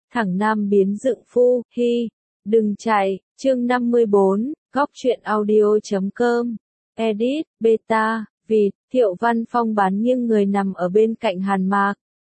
thẳng nam biến dựng phu, hi, đừng chạy, chương 54, góc truyện audio.com, edit, beta, vịt, Thiệu Văn Phong bán nghiêng người nằm ở bên cạnh Hàn Mạc.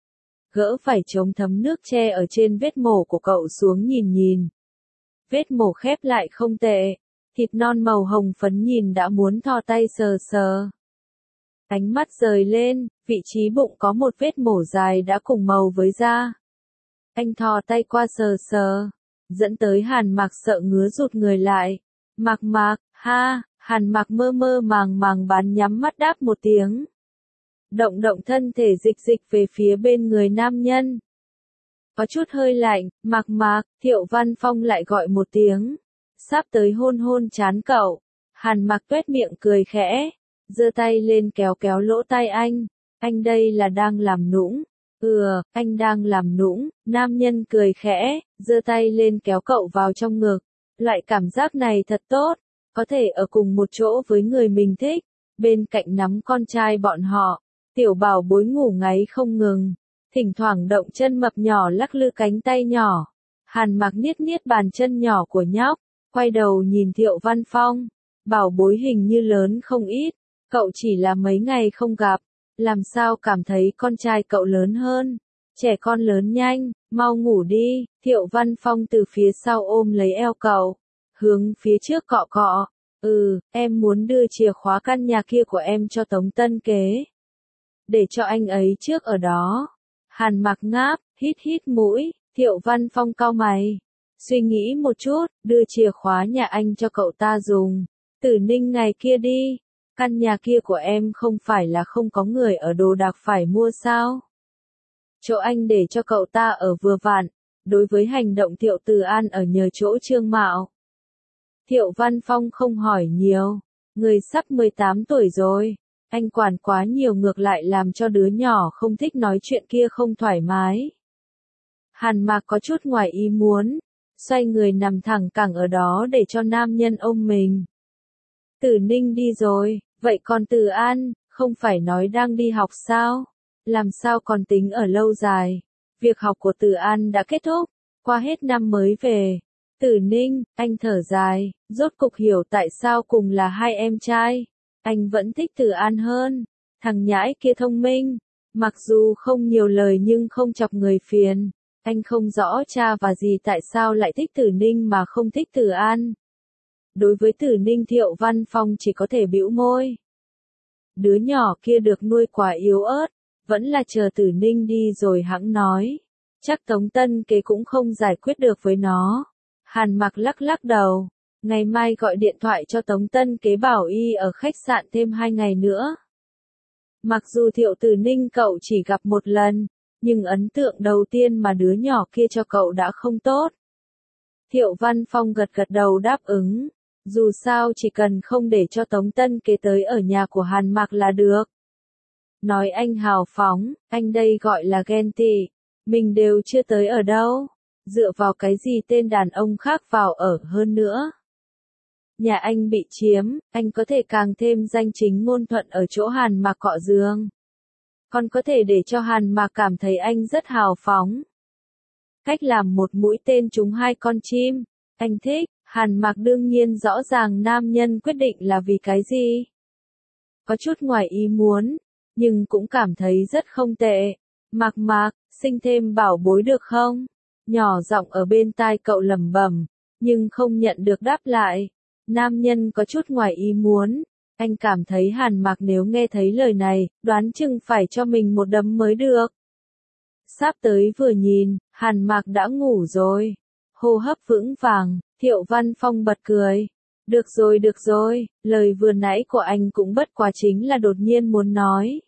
Gỡ phải chống thấm nước tre ở trên vết mổ của cậu xuống nhìn. Vết mổ khép lại không tệ, thịt non màu hồng phấn nhìn đã muốn thò tay sờ. Ánh mắt rời lên, vị trí bụng có một vết mổ dài đã cùng màu với da. Anh thò tay qua sờ, dẫn tới Hàn Mạc sợ ngứa rụt người lại. Mạc, ha, Hàn Mạc mơ màng bán nhắm mắt đáp một tiếng. Động thân thể dịch về phía bên người nam nhân. Có chút hơi lạnh, Mạc, Thiệu Văn Phong lại gọi một tiếng. Sắp tới hôn chán cậu. Hàn Mạc tuét miệng cười khẽ, giơ tay lên kéo lỗ tai anh đây là đang làm nũng. Anh đang làm nũng, nam nhân cười khẽ, giơ tay lên kéo cậu vào trong ngực. Loại cảm giác này thật tốt, có thể ở cùng một chỗ với người mình thích, bên cạnh nắm con trai bọn họ. Tiểu bảo bối ngủ ngáy không ngừng, thỉnh thoảng động chân mập nhỏ lắc lư cánh tay nhỏ. Hàn Mạc niết bàn chân nhỏ của nhóc, quay đầu nhìn Thiệu Văn Phong. Bảo bối hình như lớn không ít, cậu chỉ là mấy ngày không gặp, làm sao cảm thấy con trai cậu lớn hơn. Trẻ con lớn nhanh, mau ngủ đi. Thiệu Văn Phong từ phía sau ôm lấy eo cậu, hướng phía trước cọ. Em muốn đưa chìa khóa căn nhà kia của em cho Tống Tân Kế, để cho anh ấy trước ở đó. Hàn Mạc ngáp, hít mũi. Thiệu Văn Phong cau mày, suy nghĩ một chút, đưa chìa khóa nhà anh cho cậu ta dùng. Tử Ninh ngày kia đi, căn nhà kia của em không phải là không có người ở đồ đạc phải mua sao? Chỗ anh để cho cậu ta ở vừa vặn. Đối với hành động Thiệu Từ An ở nhờ chỗ Trương Mạo, Thiệu Văn Phong không hỏi nhiều. Người sắp 18 tuổi rồi, anh quản quá nhiều ngược lại làm cho đứa nhỏ không thích nói chuyện kia không thoải mái. Hàn Mạc có chút ngoài ý muốn, xoay người nằm thẳng cẳng ở đó để cho nam nhân ôm mình. Tử Ninh đi rồi, vậy còn Từ An, không phải nói đang đi học sao? Làm sao còn tính ở lâu dài? Việc học của Từ An đã kết thúc, qua hết năm mới về. Tử Ninh, anh thở dài, rốt cục hiểu tại sao cùng là hai em trai. Anh vẫn thích Từ An hơn, thằng nhãi kia thông minh, mặc dù không nhiều lời nhưng không chọc người phiền. Anh không rõ cha và dì tại sao lại thích Tử Ninh mà không thích Từ An. Đối với Tử Ninh Thiệu Văn Phong chỉ có thể bĩu môi. Đứa nhỏ kia được nuôi quá yếu ớt, vẫn là chờ Tử Ninh đi rồi hẵng nói. Chắc Tống Tân Kế cũng không giải quyết được với nó. Hàn Mạc lắc đầu, ngày mai gọi điện thoại cho Tống Tân Kế bảo y ở khách sạn thêm 2 ngày nữa. Mặc dù Thiệu Tử Ninh cậu chỉ gặp một lần, nhưng ấn tượng đầu tiên mà đứa nhỏ kia cho cậu đã không tốt. Thiệu Văn Phong gật đầu đáp ứng, dù sao chỉ cần không để cho Tống Tân Kế tới ở nhà của Hàn Mạc là được. Nói anh hào phóng, anh đây gọi là ghen tị, mình đều chưa tới ở đâu, dựa vào cái gì tên đàn ông khác vào ở hơn nữa. Nhà anh bị chiếm, anh có thể càng thêm danh chính ngôn thuận ở chỗ Hàn Mạc cọ giường. Còn có thể để cho Hàn Mạc cảm thấy anh rất hào phóng. Cách làm một mũi tên trúng 2 con chim, anh thích. Hàn Mạc đương nhiên rõ ràng nam nhân quyết định là vì cái gì. Có chút ngoài ý muốn, nhưng cũng cảm thấy rất không tệ. Mạc, sinh thêm bảo bối được không? Nhỏ giọng ở bên tai cậu lẩm bẩm, nhưng không nhận được đáp lại. Nam nhân có chút ngoài ý muốn, anh cảm thấy Hàn Mạc nếu nghe thấy lời này, đoán chừng phải cho mình một đấm mới được. Sắp tới vừa nhìn, Hàn Mạc đã ngủ rồi. Hô hấp vững vàng, Thiệu Văn Phong bật cười. Được rồi, lời vừa nãy của anh cũng bất quá chính là đột nhiên muốn nói.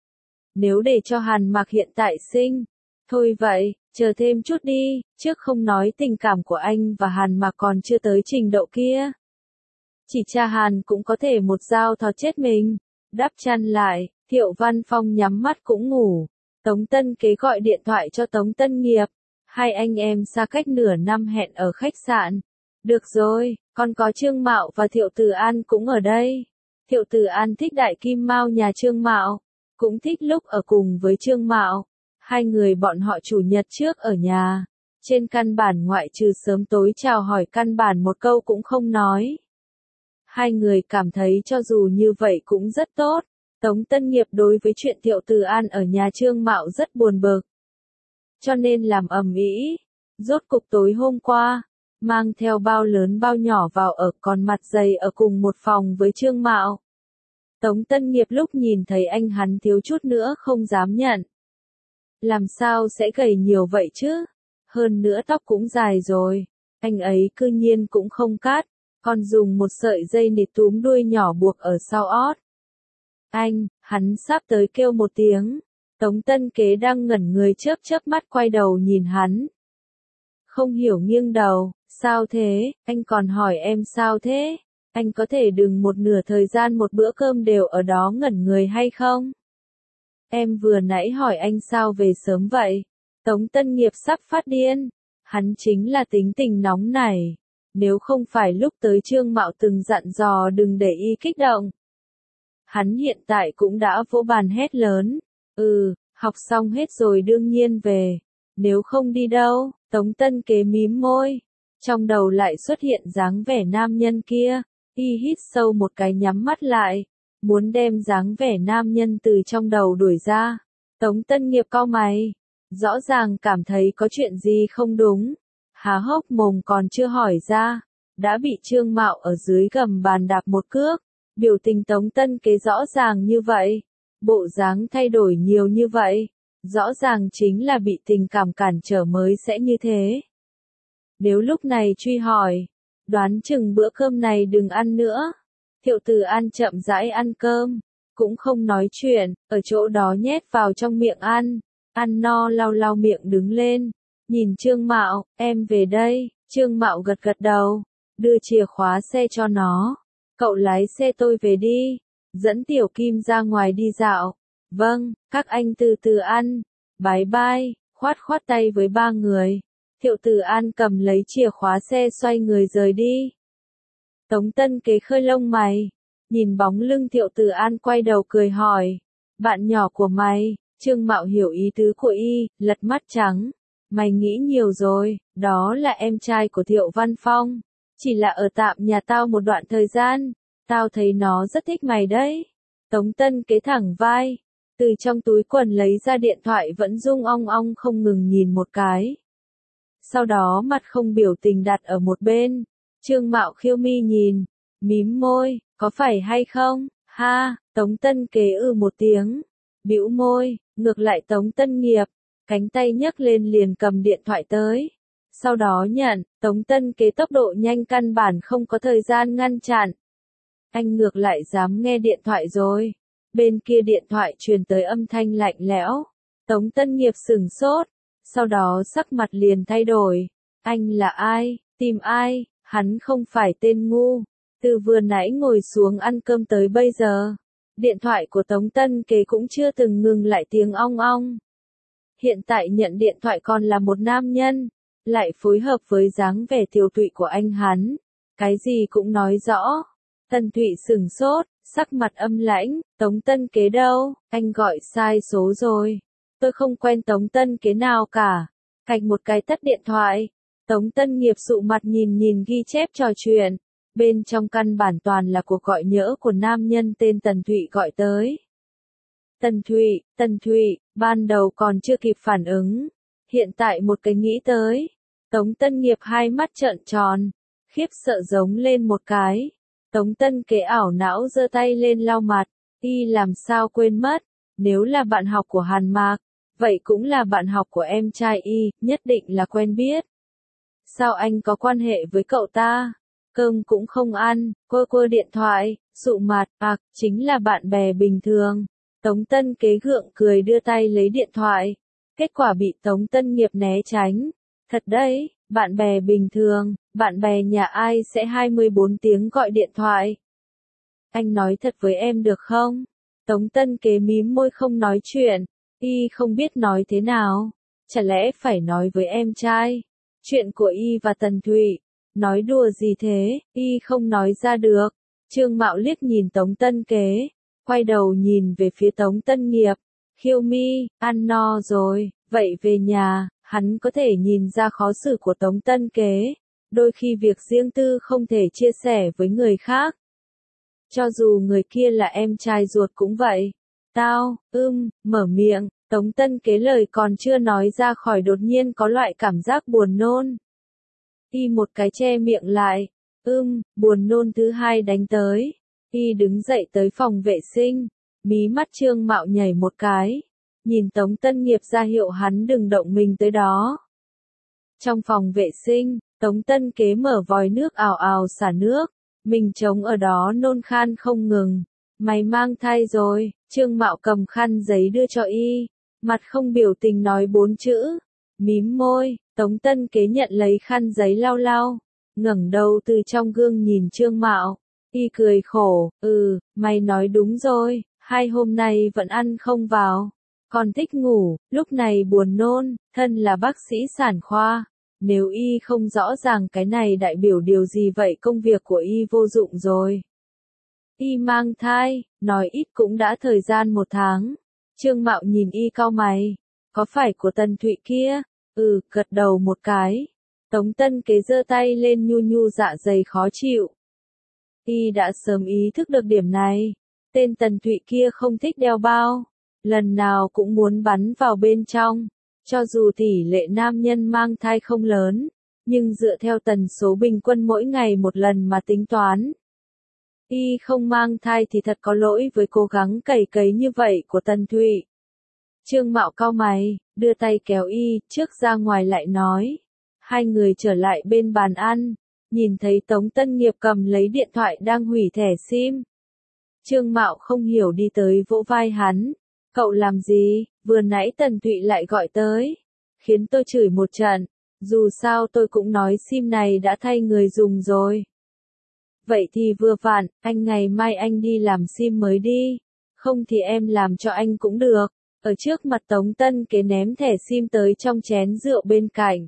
Nếu để cho Hàn Mạc hiện tại sinh, thôi vậy, chờ thêm chút đi, trước không nói tình cảm của anh và Hàn Mạc còn chưa tới trình độ kia. Chỉ cha Hàn cũng có thể một dao thò chết mình. Đắp chăn lại, Thiệu Văn Phong nhắm mắt cũng ngủ. Tống Tân Kế gọi điện thoại cho Tống Tân Nghiệp. Hai anh em xa cách nửa năm hẹn ở khách sạn. Được rồi, còn có Trương Mạo và Thiệu Từ An cũng ở đây. Thiệu Từ An thích Đại Kim Mao nhà Trương Mạo, cũng thích lúc ở cùng với Trương Mạo. Hai người bọn họ chủ nhật trước ở nhà, Trên căn bản ngoại trừ sớm tối chào hỏi căn bản một câu cũng không nói. Hai người cảm thấy cho dù như vậy cũng rất tốt. Tống Tân Nghiệp đối với chuyện Thiệu Từ An ở nhà Trương Mạo rất buồn bực. Cho nên làm ầm ĩ. Rốt cục tối hôm qua, mang theo bao lớn bao nhỏ vào ở, còn mặt dày ở cùng một phòng với Trương Mạo. Tống Tân Nghiệp lúc nhìn thấy anh hắn thiếu chút nữa không dám nhận. Làm sao sẽ gầy nhiều vậy chứ? Hơn nữa tóc cũng dài rồi. Anh ấy cư nhiên cũng không cắt, còn dùng một sợi dây nịt túm đuôi nhỏ buộc ở sau ót. Hắn sắp tới kêu một tiếng. Tống Tân Kế đang ngẩn người chớp mắt quay đầu nhìn hắn. Không hiểu nghiêng đầu, sao thế, anh còn hỏi em sao thế? Anh có thể đừng một nửa thời gian một bữa cơm đều ở đó ngẩn người hay không? Em vừa nãy hỏi anh sao về sớm vậy? Tống Tân Nghiệp sắp phát điên. Hắn chính là tính tình nóng nảy. Nếu không phải lúc tới Trương Mạo từng dặn dò đừng để ý kích động. Hắn hiện tại cũng đã vỗ bàn hét lớn. Học xong hết rồi đương nhiên về. Nếu không đi đâu? Tống Tân Kế mím môi. Trong đầu lại xuất hiện dáng vẻ nam nhân kia. Y hít sâu một cái nhắm mắt lại. Muốn đem dáng vẻ nam nhân từ trong đầu đuổi ra. Tống Tân Nghiệp cau mày. Rõ ràng cảm thấy có chuyện gì không đúng. Há hốc mồm còn chưa hỏi ra. Đã bị Trương Mạo ở dưới gầm bàn đạp một cước. Biểu tình Tống Tân Kế rõ ràng như vậy. Bộ dáng thay đổi nhiều như vậy. Rõ ràng chính là bị tình cảm cản trở mới sẽ như thế. Nếu lúc này truy hỏi, đoán chừng bữa cơm này đừng ăn nữa. Thiệu Từ An chậm rãi ăn cơm, cũng không nói chuyện, ở chỗ đó nhét vào trong miệng ăn. Ăn no lau lau miệng đứng lên, nhìn Trương Mạo, em về đây. Trương Mạo gật gật đầu, đưa chìa khóa xe cho nó. Cậu lái xe tôi về đi, dẫn Tiểu Kim ra ngoài đi dạo. Vâng, các anh từ từ ăn. Bye bye, khoát tay với ba người. Thiệu Từ An cầm lấy chìa khóa xe xoay người rời đi. Tống Tân Kế khơi lông mày, nhìn bóng lưng Thiệu Từ An quay đầu cười hỏi. Bạn nhỏ của mày? Trương Mạo hiểu ý tứ của y, lật mắt trắng. Mày nghĩ nhiều rồi, đó là em trai của Thiệu Văn Phong. Chỉ là ở tạm nhà tao một đoạn thời gian. Tao thấy nó rất thích mày đấy. Tống Tân Kế thẳng vai. Từ trong túi quần lấy ra điện thoại vẫn rung ong ong không ngừng nhìn một cái. Sau đó mặt không biểu tình đặt ở một bên. Trương Mạo khiêu mi nhìn, mím môi, có phải hay không? Ha, Tống Tân Kế một tiếng, bĩu môi, ngược lại Tống Tân Nghiệp, cánh tay nhấc lên liền cầm điện thoại tới. Sau đó nhận, Tống Tân Kế tốc độ nhanh căn bản không có thời gian ngăn chặn. Anh ngược lại dám nghe điện thoại rồi. Bên kia điện thoại truyền tới âm thanh lạnh lẽo. Tống Tân Nghiệp sửng sốt, sau đó sắc mặt liền thay đổi. Anh là ai? Tìm ai? Hắn không phải tên ngu. Từ vừa nãy ngồi xuống ăn cơm tới bây giờ, điện thoại của Tống Tân Kế cũng chưa từng ngừng lại tiếng ong ong. Hiện tại nhận điện thoại còn là một nam nhân, lại phối hợp với dáng vẻ tiều tụy của anh hắn. Cái gì cũng nói rõ. Tần Thụy sửng sốt, sắc mặt âm lãnh. Tống Tân Kế đâu? Anh gọi sai số rồi. Tôi không quen Tống Tân Kế nào cả. Cạch một cái tắt điện thoại. Tống Tân Nghiệp sụ mặt nhìn ghi chép trò chuyện. Bên trong căn bản toàn là cuộc gọi nhỡ của nam nhân tên Tần Thụy gọi tới. Tần Thụy, ban đầu còn chưa kịp phản ứng. Hiện tại một cái nghĩ tới. Tống Tân Nghiệp hai mắt trợn tròn. Khiếp sợ giống lên một cái. Tống Tân Kế ảo não giơ tay lên lau mặt. Y làm sao quên mất. Nếu là bạn học của Hàn Mạc, vậy cũng là bạn học của em trai Y, nhất định là quen biết. Sao anh có quan hệ với cậu ta? Cơm cũng không ăn, quơ điện thoại, sụ mặt, chính là bạn bè bình thường. Tống Tân Kế gượng cười đưa tay lấy điện thoại. Kết quả bị Tống Tân Nghiệp né tránh. Thật đấy, bạn bè bình thường, bạn bè nhà ai sẽ 24 tiếng gọi điện thoại. Anh nói thật với em được không? Tống Tân Kế mím môi không nói chuyện. Y không biết nói thế nào. Chả lẽ phải nói với em trai? Chuyện của Y và Tần Thụy. Nói đùa gì thế? Y không nói ra được. Trương Mạo liếc nhìn Tống Tân Kế. Quay đầu nhìn về phía Tống Tân Nghiệp. Khiêu mi, ăn no rồi, vậy về nhà. Hắn có thể nhìn ra khó xử của Tống Tân Kế, đôi khi việc riêng tư không thể chia sẻ với người khác. Cho dù người kia là em trai ruột cũng vậy. Tao, mở miệng, Tống Tân Kế lời còn chưa nói ra khỏi đột nhiên có loại cảm giác buồn nôn. Y một cái che miệng lại, buồn nôn thứ hai đánh tới. Y đứng dậy tới phòng vệ sinh, mí mắt Trương Mạo nhảy một cái, nhìn Tống Tân Nghiệp ra hiệu hắn đừng động mình tới đó. Trong phòng vệ sinh, Tống Tân Kế mở vòi nước ào ào xả nước, mình trống ở đó nôn khan không ngừng. Mày mang thai rồi, Trương Mạo cầm khăn giấy đưa cho y, mặt không biểu tình nói 4 chữ, mím môi, Tống Tân Kế nhận lấy khăn giấy lau lau, ngẩng đầu từ trong gương nhìn Trương Mạo, y cười khổ, mày nói đúng rồi, 2 hôm nay vẫn ăn không vào, còn thích ngủ, lúc này buồn nôn, thân là bác sĩ sản khoa. Nếu y không rõ ràng cái này đại biểu điều gì vậy công việc của y vô dụng rồi. Y mang thai, nói ít cũng đã thời gian 1 tháng. Trương Mạo nhìn y cau mày. Có phải của Tần Thụy kia? Gật đầu một cái. Tống Tân Kế giơ tay lên nhu nhu dạ dày khó chịu. Y đã sớm ý thức được điểm này. Tên Tần Thụy kia không thích đeo bao. Lần nào cũng muốn bắn vào bên trong. Cho dù tỷ lệ nam nhân mang thai không lớn, nhưng dựa theo tần số bình quân mỗi ngày 1 lần mà tính toán. Y không mang thai thì thật có lỗi với cố gắng cày cấy như vậy của Tần Thụy. Trương Mạo cau mày, đưa tay kéo y, trước ra ngoài lại nói. Hai người trở lại bên bàn ăn, nhìn thấy Tống Tân Nghiệp cầm lấy điện thoại đang hủy thẻ SIM. Trương Mạo không hiểu đi tới vỗ vai hắn. Cậu làm gì, vừa nãy Tần Thụy lại gọi tới, khiến tôi chửi một trận, dù sao tôi cũng nói SIM này đã thay người dùng rồi. Vậy thì vừa vặn, anh ngày mai anh đi làm SIM mới đi, không thì em làm cho anh cũng được. Ở trước mặt Tống Tân Kế ném thẻ SIM tới trong chén rượu bên cạnh.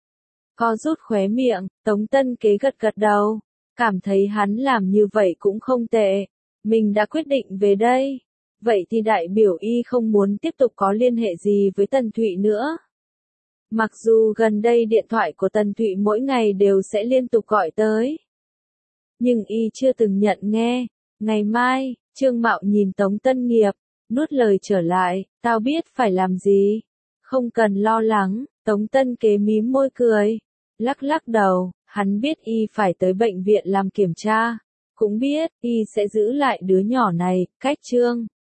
Co rút khóe miệng, Tống Tân Kế gật gật đầu, cảm thấy hắn làm như vậy cũng không tệ. Mình đã quyết định về đây. Vậy thì đại biểu y không muốn tiếp tục có liên hệ gì với Tần Thụy nữa. Mặc dù gần đây điện thoại của Tần Thụy mỗi ngày đều sẽ liên tục gọi tới. Nhưng y chưa từng nhận nghe. Ngày mai, Trương Mạo nhìn Tống Tân Nghiệp, nuốt lời trở lại, tao biết phải làm gì. Không cần lo lắng, Tống Tân Kế mím môi cười. Lắc lắc đầu, hắn biết y phải tới bệnh viện làm kiểm tra. Cũng biết, y sẽ giữ lại đứa nhỏ này, cách Trương